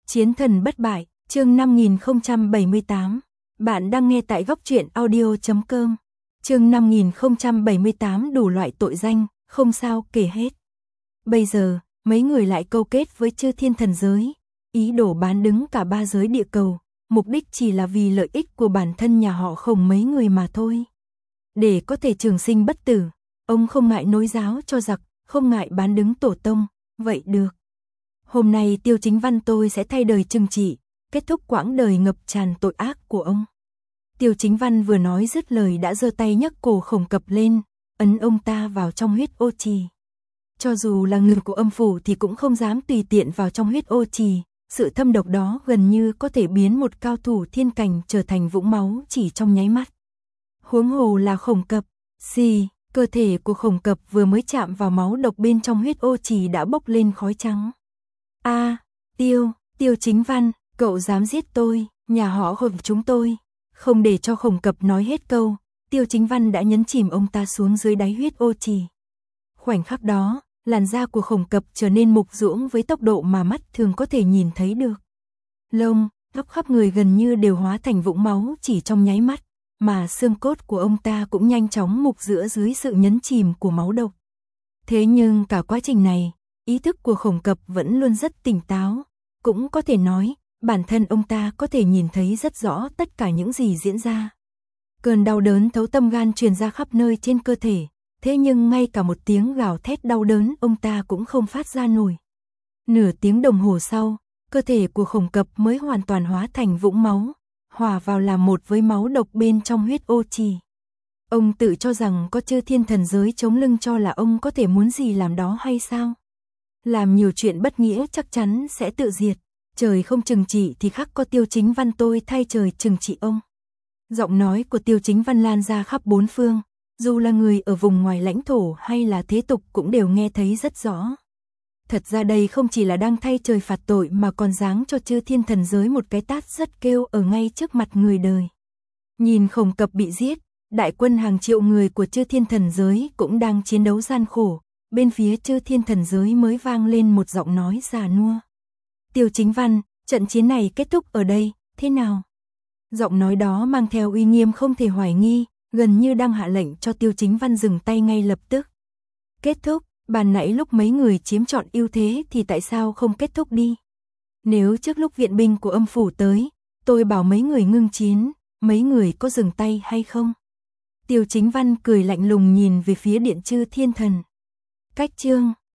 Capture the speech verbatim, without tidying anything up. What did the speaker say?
Chiến thần bất bại, chương năm nghìn không trăm bảy mươi tám. Bạn đang nghe tại góc truyện audio chấm com. Chương năm nghìn không trăm bảy mươi tám đủ loại tội danh, không sao kể hết. Bây giờ, mấy người lại câu kết với Chư Thiên Thần Giới, ý đồ bán đứng cả ba giới địa cầu, mục đích chỉ là vì lợi ích của bản thân nhà họ Khổng mấy người mà thôi. Để có thể trường sinh bất tử, ông không ngại nối giáo cho giặc, không ngại bán đứng tổ tông, vậy được. Hôm nay Tiêu Chính Văn tôi sẽ thay đời trừng trị, kết thúc quãng đời ngập tràn tội ác của ông. Tiêu Chính Văn vừa nói dứt lời đã giơ tay nhấc cổ Khổng Cập lên, ấn ông ta vào trong huyết ô trì. Cho dù là người của âm phủ thì cũng không dám tùy tiện vào trong huyết ô trì, sự thâm độc đó gần như có thể biến một cao thủ thiên cảnh trở thành vũng máu chỉ trong nháy mắt. Huống hồ là Khổng Cập, xì, cơ thể của Khổng Cập vừa mới chạm vào máu độc bên trong huyết ô trì đã bốc lên khói trắng. A, à, Tiêu, Tiêu Chính Văn, cậu dám giết tôi, nhà họ Khổng chúng tôi. Không để cho Khổng Cập nói hết câu, Tiêu Chính Văn đã nhấn chìm ông ta xuống dưới đáy huyết ô trì. Khoảnh khắc đó, làn da của Khổng Cập trở nên mục ruỗng với tốc độ mà mắt thường có thể nhìn thấy được. Lông, tóc khắp người gần như đều hóa thành vũng máu chỉ trong nháy mắt, mà xương cốt của ông ta cũng nhanh chóng mục rữa dưới sự nhấn chìm của máu độc. Thế nhưng cả quá trình này, ý thức của Khổng Cập vẫn luôn rất tỉnh táo, cũng có thể nói, bản thân ông ta có thể nhìn thấy rất rõ tất cả những gì diễn ra. Cơn đau đớn thấu tâm gan truyền ra khắp nơi trên cơ thể, thế nhưng ngay cả một tiếng gào thét đau đớn ông ta cũng không phát ra nổi. Nửa tiếng đồng hồ sau, cơ thể của Khổng Cập mới hoàn toàn hóa thành vũng máu, hòa vào làm một với máu độc bên trong huyết ô trì. Ông tự cho rằng có Chư Thiên Thần Giới chống lưng cho là ông có thể muốn gì làm đó hay sao? Làm nhiều chuyện bất nghĩa chắc chắn sẽ tự diệt, trời không trừng trị thì khắc có Tiêu Chính Văn tôi thay trời trừng trị ông. Giọng nói của Tiêu Chính Văn lan ra khắp bốn phương, dù là người ở vùng ngoài lãnh thổ hay là thế tục cũng đều nghe thấy rất rõ. Thật ra đây không chỉ là đang thay trời phạt tội mà còn giáng cho Chư Thiên Thần Giới một cái tát rất kêu ở ngay trước mặt người đời. Nhìn Khổng Cập bị giết, đại quân hàng triệu người của Chư Thiên Thần Giới cũng đang chiến đấu gian khổ, bên phía Chư Thiên Thần Giới mới vang lên một giọng nói già nua. Tiêu Chính Văn, trận chiến này kết thúc ở đây, thế nào? Giọng nói đó mang theo uy nghiêm không thể hoài nghi, gần như đang hạ lệnh cho Tiêu Chính Văn dừng tay ngay lập tức. Kết thúc, bàn nãy lúc mấy người chiếm trọn ưu thế thì tại sao không kết thúc đi? Nếu trước lúc viện binh của âm phủ tới, tôi bảo mấy người ngưng chiến, mấy người có dừng tay hay không? Tiêu Chính Văn cười lạnh lùng nhìn về phía điện Chư Thiên Thần. Cách chương